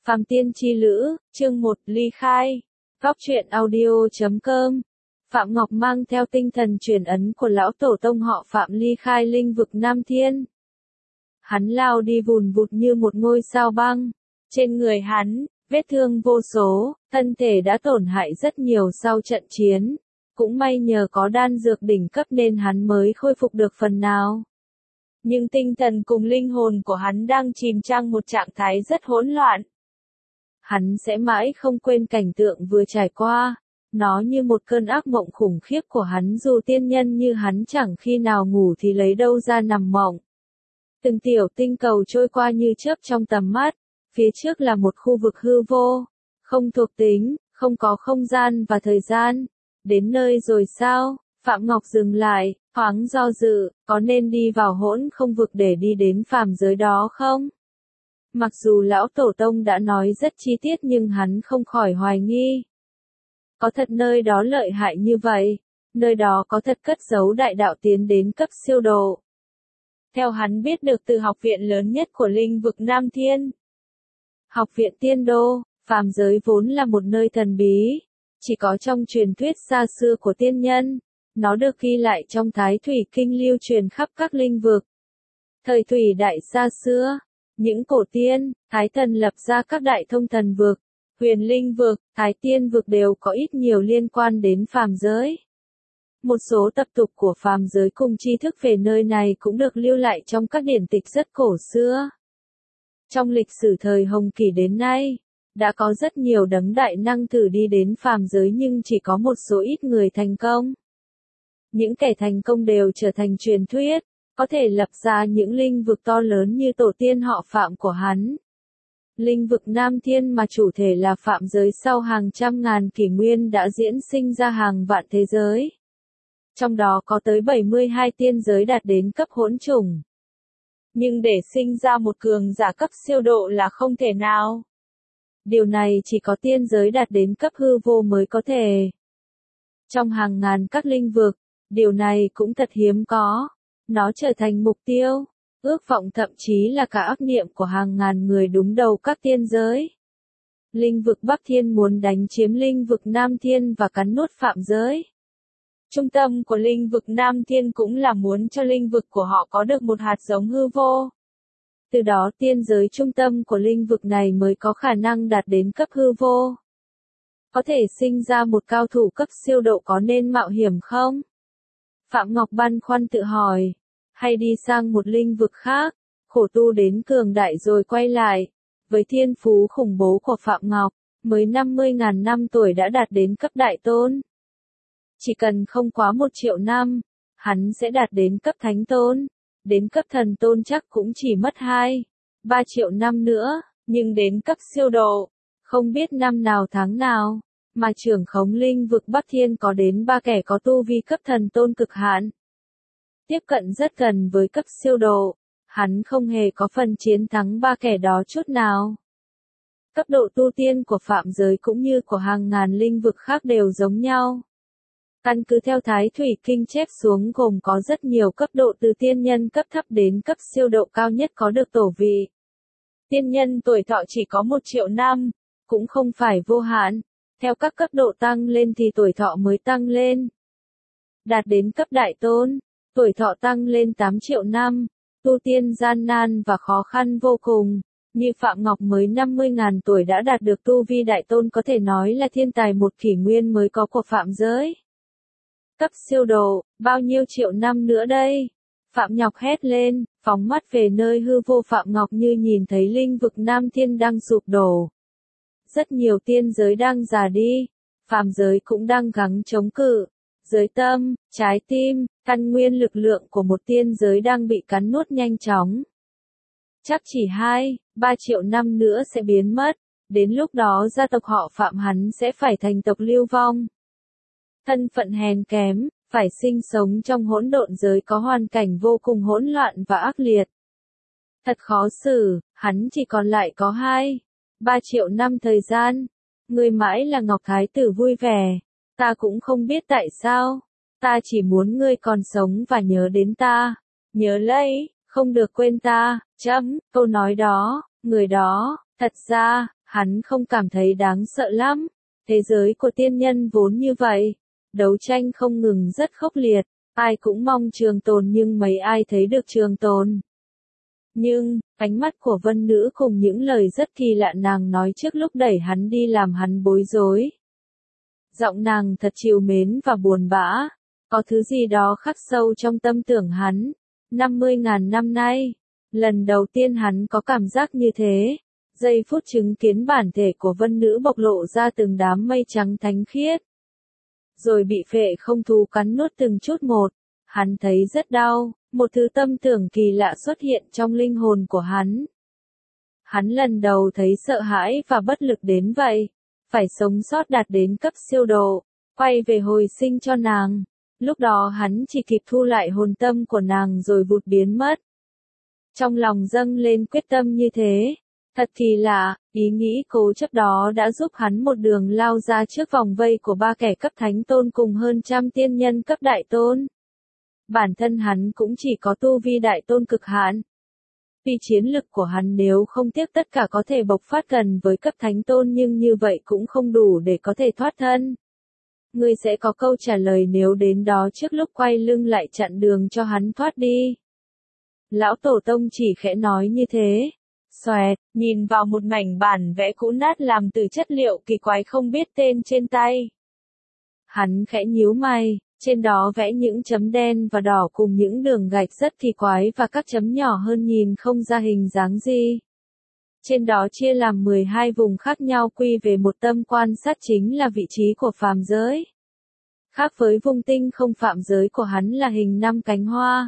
Phàm Tiên Chi Lữ, chương 1, ly khai. Góc truyện audio.com. Phạm Ngọc mang theo tinh thần truyền ấn của lão tổ tông họ Phạm ly khai linh vực Nam Thiên. Hắn lao đi vùn vụt như một ngôi sao băng. Trên người hắn, vết thương vô số, thân thể đã tổn hại rất nhiều sau trận chiến. Cũng may nhờ có đan dược đỉnh cấp nên hắn mới khôi phục được phần nào. Nhưng tinh thần cùng linh hồn của hắn đang chìm trong một trạng thái rất hỗn loạn. Hắn sẽ mãi không quên cảnh tượng vừa trải qua. Nó như một cơn ác mộng khủng khiếp của hắn, dù tiên nhân như hắn chẳng khi nào ngủ thì lấy đâu ra nằm mộng. Từng tiểu tinh cầu trôi qua như chớp trong tầm mắt. Phía trước là một khu vực hư vô, không thuộc tính, không có không gian và thời gian. Đến nơi rồi sao? Phạm Ngọc dừng lại, thoáng do dự, có nên đi vào hỗn không vực để đi đến phàm giới đó không? Mặc dù lão tổ tông đã nói rất chi tiết nhưng hắn không khỏi hoài nghi. Có thật nơi đó lợi hại như vậy? Nơi đó có thật cất giấu đại đạo tiến đến cấp siêu độ? Theo hắn biết được từ học viện lớn nhất của linh vực Nam Thiên, Học viện Tiên Đô, phàm giới vốn là một nơi thần bí, chỉ có trong truyền thuyết xa xưa của tiên nhân. Nó được ghi lại trong Thái Thủy Kinh lưu truyền khắp các linh vực. Thời Thủy Đại xa xưa, những cổ tiên, Thái Thần lập ra các đại thông thần vực, Huyền Linh vực, Thái Tiên vực đều có ít nhiều liên quan đến phàm giới. Một số tập tục của phàm giới cùng tri thức về nơi này cũng được lưu lại trong các điển tịch rất cổ xưa. Trong lịch sử thời Hồng Kỷ đến nay, đã có rất nhiều đấng đại năng thử đi đến phàm giới nhưng chỉ có một số ít người thành công. Những kẻ thành công đều trở thành truyền thuyết, có thể lập ra những linh vực to lớn như tổ tiên họ Phạm của hắn. Linh vực Nam Thiên mà chủ thể là phàm giới sau hàng trăm ngàn kỷ nguyên đã diễn sinh ra hàng vạn thế giới. Trong đó có tới 72 tiên giới đạt đến cấp hỗn chủng. Nhưng để sinh ra một cường giả cấp siêu độ là không thể nào. Điều này chỉ có tiên giới đạt đến cấp hư vô mới có thể. Trong hàng ngàn các linh vực, điều này cũng thật hiếm có. Nó trở thành mục tiêu, ước vọng thậm chí là cả ác niệm của hàng ngàn người đúng đầu các tiên giới. Linh vực Bắc Thiên muốn đánh chiếm linh vực Nam Thiên và cắn nuốt phàm giới. Trung tâm của linh vực Nam Thiên cũng là muốn cho linh vực của họ có được một hạt giống hư vô. Từ đó tiên giới trung tâm của linh vực này mới có khả năng đạt đến cấp hư vô. Có thể sinh ra một cao thủ cấp siêu độ có nên mạo hiểm không? Phạm Ngọc băn khoăn tự hỏi. Hay đi sang một linh vực khác, khổ tu đến cường đại rồi quay lại. Với thiên phú khủng bố của Phạm Ngọc, mới 50.000 năm tuổi đã đạt đến cấp đại tôn. Chỉ cần không quá 1 triệu năm, hắn sẽ đạt đến cấp thánh tôn. Đến cấp thần tôn chắc cũng chỉ mất 2-3 triệu năm nữa, nhưng đến cấp siêu độ, không biết năm nào tháng nào, mà trưởng khống linh vực Bắc Thiên có đến 3 kẻ có tu vi cấp thần tôn cực hạn. Tiếp cận rất gần với cấp siêu độ, hắn không hề có phần chiến thắng 3 kẻ đó chút nào. Cấp độ tu tiên của phạm giới cũng như của hàng ngàn linh vực khác đều giống nhau. Căn cứ theo Thái Thủy Kinh chép xuống gồm có rất nhiều cấp độ từ tiên nhân cấp thấp đến cấp siêu độ cao nhất có được tổ vị. Tiên nhân tuổi thọ chỉ có 1 triệu năm, cũng không phải vô hạn. Theo các cấp độ tăng lên thì tuổi thọ mới tăng lên. Đạt đến cấp đại tôn, tuổi thọ tăng lên 8 triệu năm, tu tiên gian nan và khó khăn vô cùng. Như Phạm Ngọc mới 50.000 tuổi đã đạt được tu vi đại tôn có thể nói là thiên tài một kỷ nguyên mới có của phạm giới. Cấp siêu độ, bao nhiêu triệu năm nữa đây? Phạm Ngọc hét lên, phóng mắt về nơi hư vô. Phạm Ngọc như nhìn thấy linh vực Nam Thiên đang sụp đổ. Rất nhiều tiên giới đang già đi, phàm giới cũng đang gắng chống cự. Giới tâm, trái tim, căn nguyên lực lượng của một tiên giới đang bị cắn nuốt nhanh chóng. Chắc chỉ 2-3 triệu năm nữa sẽ biến mất, đến lúc đó gia tộc họ Phạm hắn sẽ phải thành tộc lưu vong. Thân phận hèn kém, phải sinh sống trong hỗn độn giới có hoàn cảnh vô cùng hỗn loạn và ác liệt. Thật khó xử, hắn chỉ còn lại có 2-3 triệu năm thời gian. Ngươi mãi là Ngọc Thái tử vui vẻ, ta cũng không biết tại sao, ta chỉ muốn ngươi còn sống và nhớ đến ta. Nhớ lấy, không được quên ta, câu nói đó, người đó, thật ra, Hắn không cảm thấy đáng sợ lắm. Thế giới của tiên nhân vốn như vậy. Đấu tranh không ngừng rất khốc liệt. Ai cũng mong trường tồn nhưng mấy ai thấy được trường tồn. Nhưng, ánh mắt của Vân Nữ cùng những lời rất kỳ lạ nàng nói trước lúc đẩy hắn đi làm hắn bối rối. Giọng nàng thật trìu mến và buồn bã. Có thứ gì đó khắc sâu trong tâm tưởng hắn. 50.000 năm nay, lần đầu tiên hắn có cảm giác như thế. Giây phút chứng kiến bản thể của Vân Nữ bộc lộ ra từng đám mây trắng thánh khiết. Rồi bị phệ không thú cắn nuốt từng chút một. Hắn thấy rất đau, một thứ tâm tưởng kỳ lạ xuất hiện trong linh hồn của hắn. Hắn lần đầu thấy sợ hãi và bất lực đến vậy. Phải sống sót đạt đến cấp siêu độ, quay về hồi sinh cho nàng. Lúc đó hắn chỉ kịp thu lại hồn tâm của nàng rồi vụt biến mất. Trong lòng dâng lên quyết tâm như thế. Thật kỳ lạ, ý nghĩ cố chấp đó đã giúp hắn một đường lao ra trước vòng vây của 3 kẻ cấp thánh tôn cùng hơn trăm tiên nhân cấp đại tôn. Bản thân hắn cũng chỉ có tu vi đại tôn cực hạn. Vì chiến lực của hắn nếu không tiếc tất cả có thể bộc phát gần với cấp thánh tôn nhưng như vậy cũng không đủ để có thể thoát thân. Ngươi sẽ có câu trả lời nếu đến đó trước lúc quay lưng lại chặn đường cho hắn thoát đi. Lão Tổ Tông chỉ khẽ nói như thế. Xoẹt, nhìn vào một mảnh bản vẽ cũ nát làm từ chất liệu kỳ quái không biết tên trên tay. Hắn khẽ nhíu mày, trên đó vẽ những chấm đen và đỏ cùng những đường gạch rất kỳ quái và các chấm nhỏ hơn nhìn không ra hình dáng gì. Trên đó chia làm 12 vùng khác nhau quy về một tâm quan sát chính là vị trí của phàm giới. Khác với vùng tinh không phạm giới của hắn là hình 5 cánh hoa.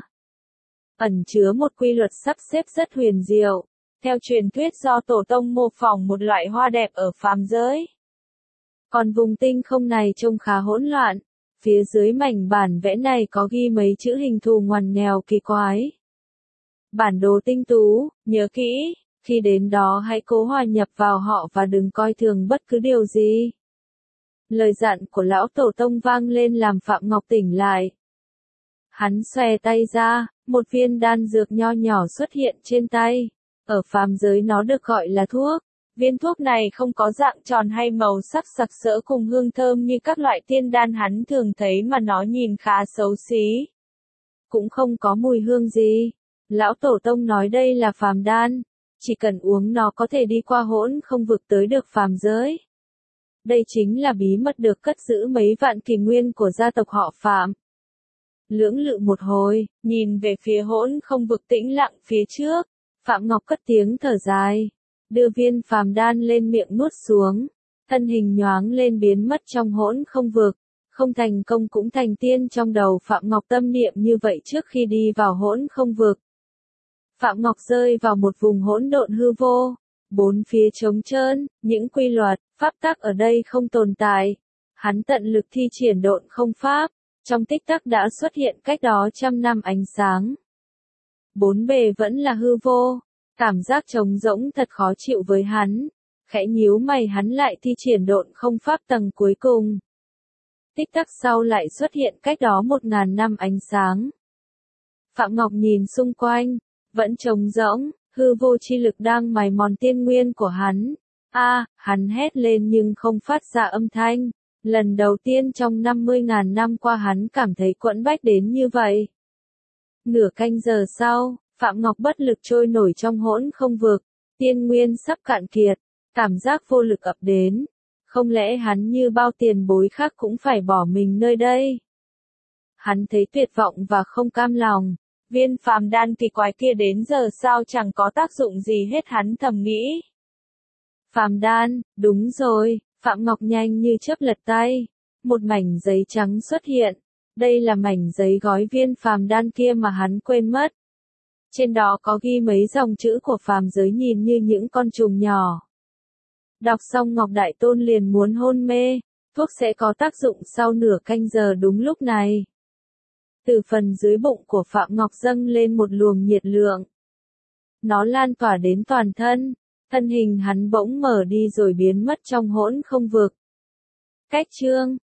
Ẩn chứa một quy luật sắp xếp rất huyền diệu. Theo truyền thuyết do Tổ Tông mô phỏng một loại hoa đẹp ở phàm giới. Còn vùng tinh không này trông khá hỗn loạn. Phía dưới mảnh bản vẽ này có ghi mấy chữ hình thù ngoằn nghèo kỳ quái. Bản đồ tinh tú, nhớ kỹ, khi đến đó hãy cố hòa nhập vào họ và đừng coi thường bất cứ điều gì. Lời dặn của lão Tổ Tông vang lên làm Phạm Ngọc tỉnh lại. Hắn xòe tay ra, một viên đan dược nho nhỏ xuất hiện trên tay. Ở phàm giới nó được gọi là thuốc. Viên thuốc này không có dạng tròn hay màu sắc sặc sỡ cùng hương thơm như các loại tiên đan hắn thường thấy mà nó nhìn khá xấu xí. Cũng không có mùi hương gì. Lão Tổ Tông nói đây là phàm đan. Chỉ cần uống nó có thể đi qua hỗn không vực tới được phàm giới. Đây chính là bí mật được cất giữ mấy vạn kỷ nguyên của gia tộc họ Phạm. Lưỡng lự một hồi, nhìn về phía hỗn không vực tĩnh lặng phía trước. Phạm Ngọc cất tiếng thở dài. Đưa viên phàm đan lên miệng nuốt xuống. Thân hình nhoáng lên biến mất trong hỗn không vực. Không thành công cũng thành tiên trong đầu Phạm Ngọc tâm niệm như vậy trước khi đi vào hỗn không vực. Phạm Ngọc rơi vào một vùng hỗn độn hư vô. Bốn phía trống trơn, những quy luật, pháp tắc ở đây không tồn tại. Hắn tận lực thi triển độn không pháp. Trong tích tắc đã xuất hiện cách đó 100 năm ánh sáng. Bốn bề vẫn là hư vô. Cảm giác trống rỗng thật khó chịu với hắn. Khẽ nhíu mày hắn lại thi triển độn không pháp tầng cuối cùng. Tích tắc sau lại xuất hiện cách đó 1000 năm ánh sáng. Phạm Ngọc nhìn xung quanh, vẫn trống rỗng, hư vô chi lực đang mài mòn tiên nguyên của hắn. Hắn hét lên nhưng không phát ra âm thanh. Lần đầu tiên trong 50.000 năm qua hắn cảm thấy quẫn bách đến như vậy. Nửa canh giờ sau, Phạm Ngọc bất lực trôi nổi trong hỗn không vực, tiên nguyên sắp cạn kiệt, cảm giác vô lực ập đến. Không lẽ hắn như bao tiền bối khác cũng phải bỏ mình nơi đây? Hắn thấy tuyệt vọng và không cam lòng. Viên phàm đan kỳ quái kia đến giờ sao chẳng có tác dụng gì hết hắn thầm nghĩ. Phàm đan, đúng rồi, Phạm Ngọc nhanh như chớp lật tay. Một mảnh giấy trắng xuất hiện. Đây là mảnh giấy gói viên phàm đan kia mà hắn quên mất. Trên đó có ghi mấy dòng chữ của phàm giới nhìn như những con trùng nhỏ. Đọc xong Ngọc Đại Tôn liền muốn hôn mê, thuốc sẽ có tác dụng sau nửa canh giờ đúng lúc này. Từ phần dưới bụng của Phạm Ngọc dâng lên một luồng nhiệt lượng. Nó lan tỏa đến toàn thân, thân hình hắn bỗng mở đi rồi biến mất trong hỗn không vực. Cách chương